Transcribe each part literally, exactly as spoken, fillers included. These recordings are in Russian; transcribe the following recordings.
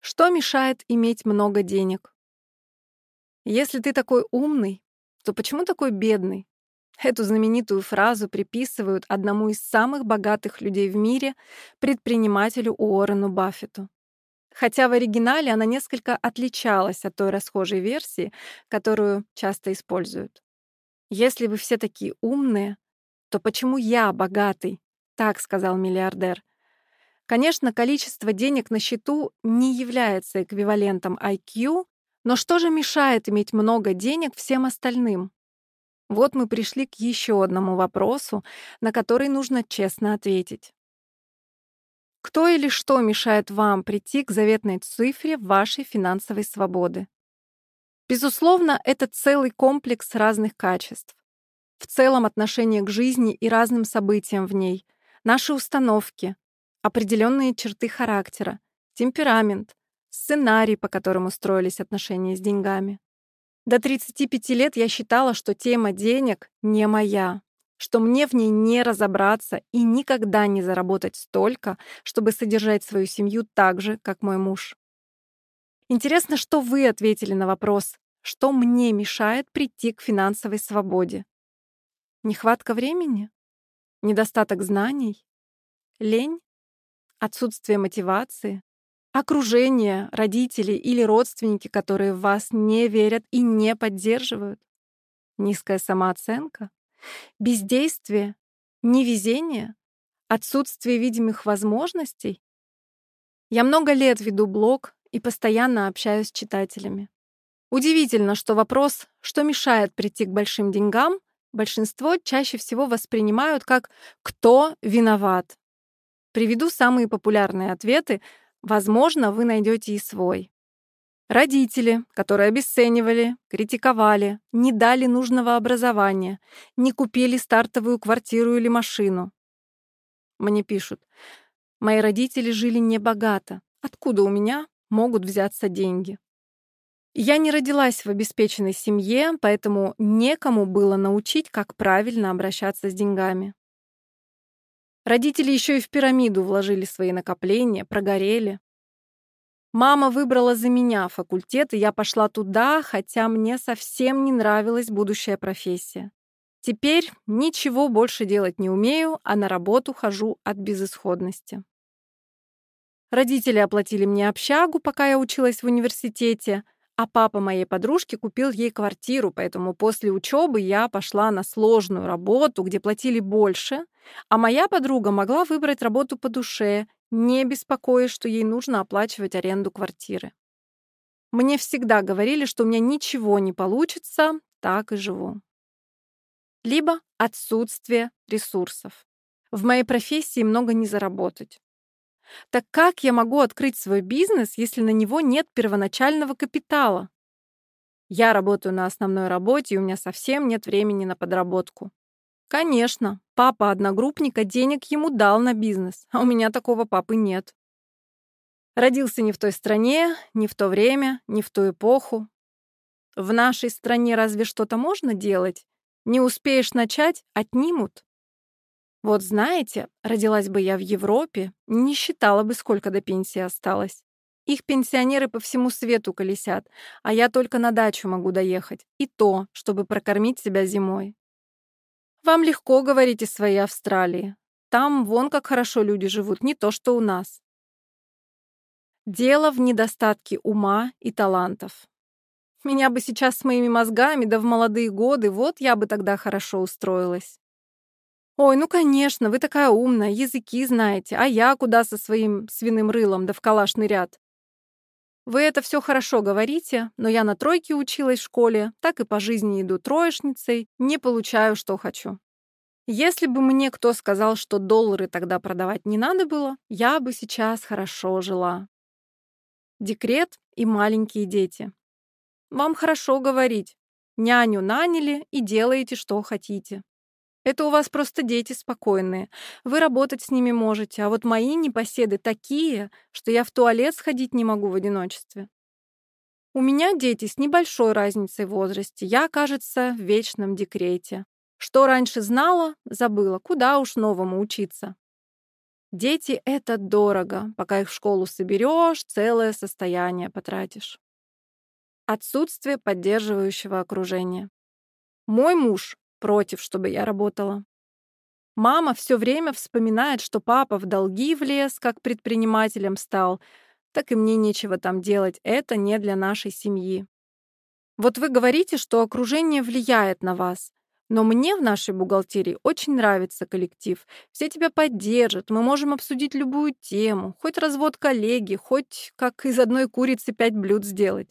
Что мешает иметь много денег? Если ты такой умный, то почему такой бедный? Эту знаменитую фразу приписывают одному из самых богатых людей в мире, предпринимателю Уоррену Баффету. Хотя в оригинале она несколько отличалась от той расхожей версии, которую часто используют. «Если вы все такие умные, то почему я богатый?» — так сказал миллиардер. Конечно, количество денег на счету не является эквивалентом ай кью, но что же мешает иметь много денег всем остальным? Вот мы пришли к еще одному вопросу, на который нужно честно ответить. Кто или что мешает вам прийти к заветной цифре вашей финансовой свободы? Безусловно, это целый комплекс разных качеств. В целом отношение к жизни и разным событиям в ней, наши установки, определенные черты характера, темперамент, сценарий, по которому строились отношения с деньгами. До тридцати пяти лет я считала, что тема денег не моя, что мне в ней не разобраться и никогда не заработать столько, чтобы содержать свою семью так же, как мой муж. Интересно, что вы ответили на вопрос, что мне мешает прийти к финансовой свободе? Нехватка времени? Недостаток знаний? Лень? Отсутствие мотивации? Окружение, родители или родственники, которые в вас не верят и не поддерживают? Низкая самооценка? Бездействие? Невезение? Отсутствие видимых возможностей? Я много лет веду блог и постоянно общаюсь с читателями. Удивительно, что вопрос, что мешает прийти к большим деньгам, большинство чаще всего воспринимают как «кто виноват?». Приведу самые популярные ответы, возможно, вы найдете и свой. Родители, которые обесценивали, критиковали, не дали нужного образования, не купили стартовую квартиру или машину. Мне пишут: «Мои родители жили небогато. Откуда у меня могут взяться деньги?» Я не родилась в обеспеченной семье, поэтому некому было научить, как правильно обращаться с деньгами. Родители еще и в пирамиду вложили свои накопления, прогорели. Мама выбрала за меня факультет, и я пошла туда, хотя мне совсем не нравилась будущая профессия. Теперь ничего больше делать не умею, а на работу хожу от безысходности. Родители оплатили мне общагу, пока я училась в университете, а папа моей подружки купил ей квартиру, поэтому после учебы я пошла на сложную работу, где платили больше, а моя подруга могла выбрать работу по душе, не беспокоясь, что ей нужно оплачивать аренду квартиры. Мне всегда говорили, что у меня ничего не получится, так и живу. Либо отсутствие ресурсов. В моей профессии много не заработать. Так как я могу открыть свой бизнес, если на него нет первоначального капитала? Я работаю на основной работе, и у меня совсем нет времени на подработку. Конечно, папа одногруппника денег ему дал на бизнес, а у меня такого папы нет. Родился не в той стране, не в то время, не в ту эпоху. В нашей стране разве что-то можно делать? Не успеешь начать — отнимут. Вот знаете, родилась бы я в Европе, не считала бы, сколько до пенсии осталось. Их пенсионеры по всему свету колесят, а я только на дачу могу доехать, и то, чтобы прокормить себя зимой. Вам легко говорить из своей Австралии. Там вон как хорошо люди живут, не то что у нас. Дело в недостатке ума и талантов. Меня бы сейчас с моими мозгами, да в молодые годы, вот я бы тогда хорошо устроилась. «Ой, ну конечно, вы такая умная, языки знаете, а я куда со своим свиным рылом да в калаш нырят?» Вы это все хорошо говорите, но я на тройке училась в школе, так и по жизни иду троечницей, не получаю, что хочу. Если бы мне кто сказал, что доллары тогда продавать не надо было, я бы сейчас хорошо жила. Декрет и маленькие дети. Вам хорошо говорить. Няню наняли и делаете, что хотите. Это у вас просто дети спокойные. Вы работать с ними можете, а вот мои непоседы такие, что я в туалет сходить не могу в одиночестве. У меня дети с небольшой разницей в возрасте. Я, кажется, в вечном декрете. Что раньше знала, забыла. Куда уж новому учиться. Дети — это дорого. Пока их в школу соберешь, целое состояние потратишь. Отсутствие поддерживающего окружения. Мой муж против, чтобы я работала. Мама все время вспоминает, что папа в долги влез, как предпринимателем стал, так и мне нечего там делать. Это не для нашей семьи. Вот вы говорите, что окружение влияет на вас. Но мне в нашей бухгалтерии очень нравится коллектив. Все тебя поддержат, мы можем обсудить любую тему, хоть развод коллеги, хоть как из одной курицы пять блюд сделать.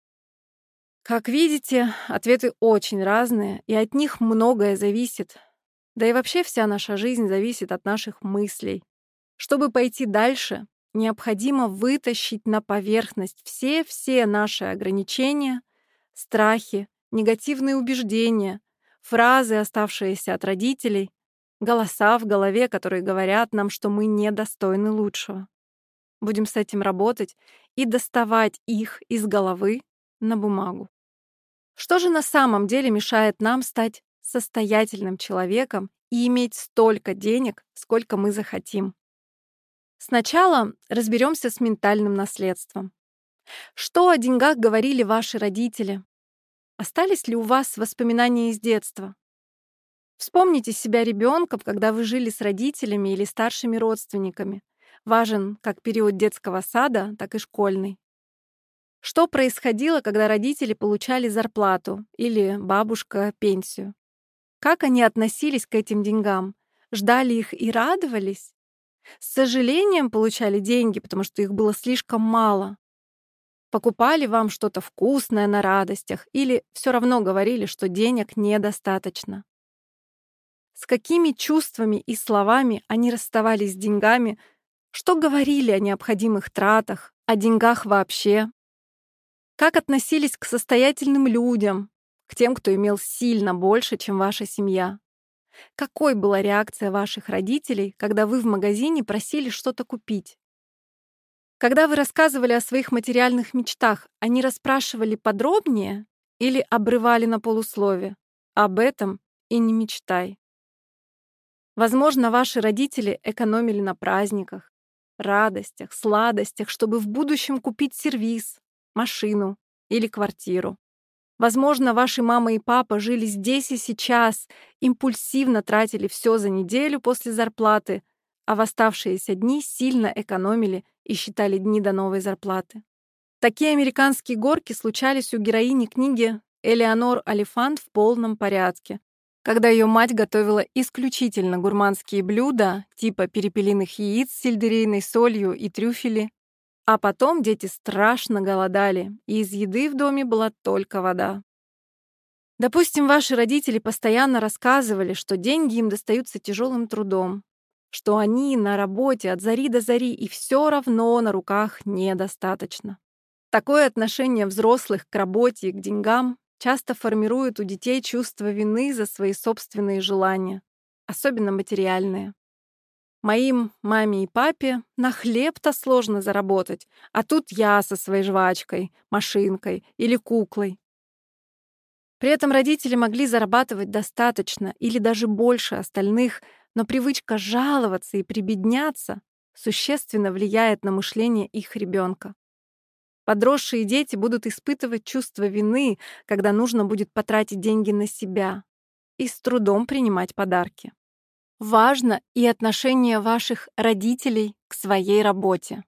Как видите, ответы очень разные, и от них многое зависит. Да и вообще вся наша жизнь зависит от наших мыслей. Чтобы пойти дальше, необходимо вытащить на поверхность все-все наши ограничения, страхи, негативные убеждения, фразы, оставшиеся от родителей, голоса в голове, которые говорят нам, что мы недостойны лучшего. Будем с этим работать и доставать их из головы на бумагу. Что же на самом деле мешает нам стать состоятельным человеком и иметь столько денег, сколько мы захотим? Сначала разберемся с ментальным наследством. Что о деньгах говорили ваши родители? Остались ли у вас воспоминания из детства? Вспомните себя ребенком, когда вы жили с родителями или старшими родственниками. Важен как период детского сада, так и школьный. Что происходило, когда родители получали зарплату или бабушка пенсию? Как они относились к этим деньгам? Ждали их и радовались? С сожалением получали деньги, потому что их было слишком мало? Покупали вам что-то вкусное на радостях или все равно говорили, что денег недостаточно? С какими чувствами и словами они расставались с деньгами? Что говорили о необходимых тратах, о деньгах вообще? Как относились к состоятельным людям, к тем, кто имел сильно больше, чем ваша семья? Какой была реакция ваших родителей, когда вы в магазине просили что-то купить? Когда вы рассказывали о своих материальных мечтах, они расспрашивали подробнее или обрывали на полуслове? Об этом и не мечтай. Возможно, ваши родители экономили на праздниках, радостях, сладостях, чтобы в будущем купить сервиз, машину или квартиру. Возможно, ваши мама и папа жили здесь и сейчас, импульсивно тратили все за неделю после зарплаты, а в оставшиеся дни сильно экономили и считали дни до новой зарплаты. Такие американские горки случались у героини книги Элеонор Олифант в полном порядке, когда ее мать готовила исключительно гурманские блюда, типа перепелиных яиц с сельдерейной солью и трюфели, а потом дети страшно голодали, и из еды в доме была только вода. Допустим, ваши родители постоянно рассказывали, что деньги им достаются тяжелым трудом, что они на работе от зари до зари, и все равно на руках недостаточно. Такое отношение взрослых к работе и к деньгам часто формирует у детей чувство вины за свои собственные желания, особенно материальные. Моим маме и папе на хлеб-то сложно заработать, а тут я со своей жвачкой, машинкой или куклой. При этом родители могли зарабатывать достаточно или даже больше остальных, но привычка жаловаться и прибедняться существенно влияет на мышление их ребенка. Подросшие дети будут испытывать чувство вины, когда нужно будет потратить деньги на себя, и с трудом принимать подарки. Важно и отношение ваших родителей к своей работе.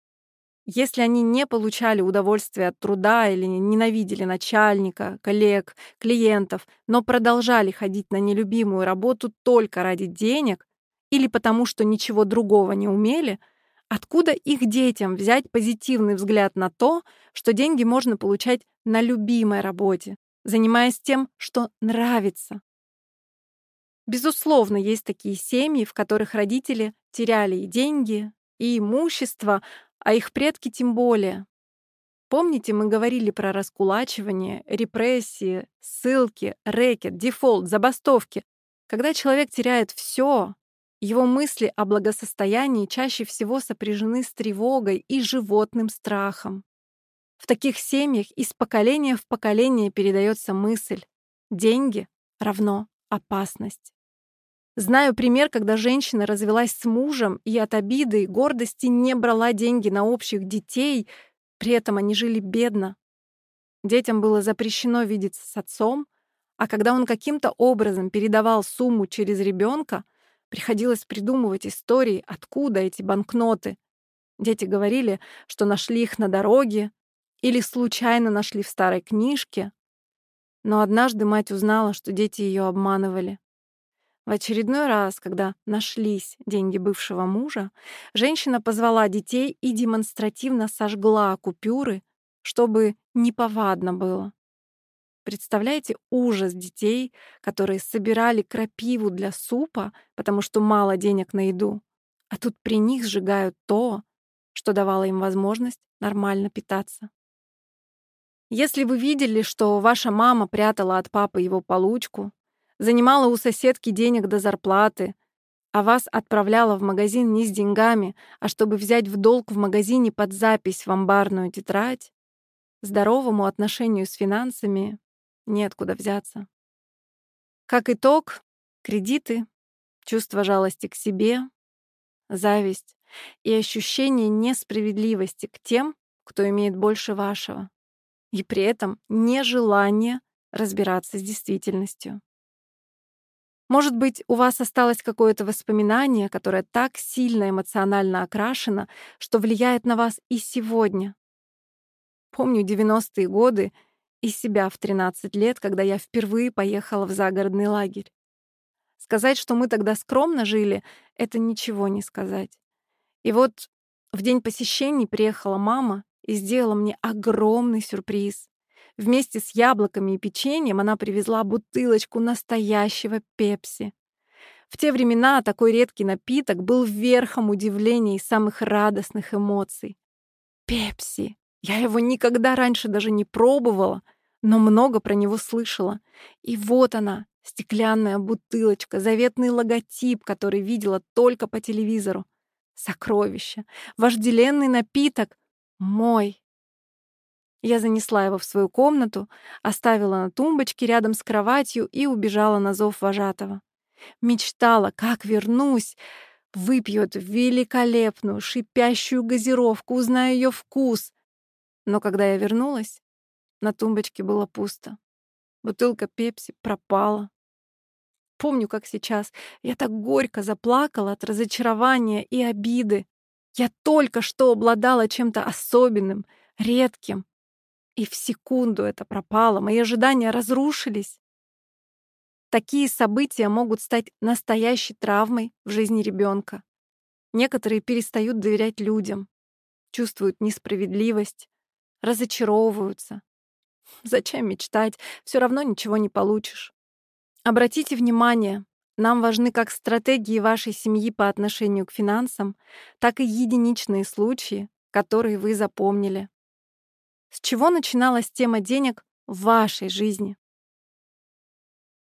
Если они не получали удовольствия от труда или ненавидели начальника, коллег, клиентов, но продолжали ходить на нелюбимую работу только ради денег или потому, что ничего другого не умели, откуда их детям взять позитивный взгляд на то, что деньги можно получать на любимой работе, занимаясь тем, что нравится? Безусловно, есть такие семьи, в которых родители теряли и деньги, и имущество, а их предки тем более. Помните, мы говорили про раскулачивание, репрессии, ссылки, рэкет, дефолт, забастовки. Когда человек теряет все, его мысли о благосостоянии чаще всего сопряжены с тревогой и животным страхом. В таких семьях из поколения в поколение передается мысль: деньги равно опасность. Знаю пример, когда женщина развелась с мужем и от обиды и гордости не брала деньги на общих детей, при этом они жили бедно. Детям было запрещено видеться с отцом, а когда он каким-то образом передавал сумму через ребенка, приходилось придумывать истории, откуда эти банкноты. Дети говорили, что нашли их на дороге или случайно нашли в старой книжке. Но однажды мать узнала, что дети ее обманывали. В очередной раз, когда нашлись деньги бывшего мужа, женщина позвала детей и демонстративно сожгла купюры, чтобы неповадно было. Представляете ужас детей, которые собирали крапиву для супа, потому что мало денег на еду, а тут при них сжигают то, что давало им возможность нормально питаться. Если вы видели, что ваша мама прятала от папы его получку, занимала у соседки денег до зарплаты, а вас отправляла в магазин не с деньгами, а чтобы взять в долг в магазине под запись в амбарную тетрадь, здоровому отношению с финансами неоткуда взяться. Как итог, кредиты, чувство жалости к себе, зависть и ощущение несправедливости к тем, кто имеет больше вашего, и при этом нежелание разбираться с действительностью. Может быть, у вас осталось какое-то воспоминание, которое так сильно эмоционально окрашено, что влияет на вас и сегодня. Помню девяностые годы и себя в тринадцать лет, когда я впервые поехала в загородный лагерь. Сказать, что мы тогда скромно жили, это ничего не сказать. И вот в день посещений приехала мама и сделала мне огромный сюрприз. Вместе с яблоками и печеньем она привезла бутылочку настоящего пепси. В те времена такой редкий напиток был верхом удивления и самых радостных эмоций. Пепси! Я его никогда раньше даже не пробовала, но много про него слышала. И вот она, стеклянная бутылочка, заветный логотип, который видела только по телевизору. Сокровище, вожделенный напиток мой. Я занесла его в свою комнату, оставила на тумбочке рядом с кроватью и убежала на зов вожатого. Мечтала, как вернусь, выпью эту великолепную, шипящую газировку, узнаю ее вкус. Но когда я вернулась, на тумбочке было пусто. Бутылка пепси пропала. Помню, как сейчас. Я так горько заплакала от разочарования и обиды. Я только что обладала чем-то особенным, редким. И в секунду это пропало. Мои ожидания разрушились. Такие события могут стать настоящей травмой в жизни ребенка. Некоторые перестают доверять людям, чувствуют несправедливость, разочаровываются. Зачем мечтать? Все равно ничего не получишь. Обратите внимание, нам важны как стратегии вашей семьи по отношению к финансам, так и единичные случаи, которые вы запомнили. С чего начиналась тема денег в вашей жизни?